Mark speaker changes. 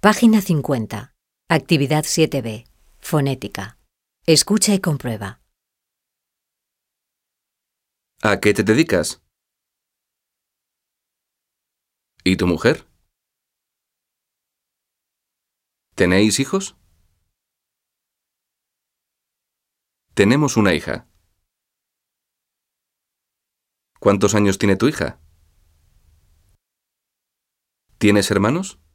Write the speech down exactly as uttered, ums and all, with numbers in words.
Speaker 1: Página cincuenta. Actividad siete B. Fonética. Escucha y comprueba.
Speaker 2: ¿A qué te dedicas? ¿Y tu mujer? ¿Tenéis hijos? Tenemos una hija. ¿Cuántos años tiene tu hija? ¿Tienes hermanos?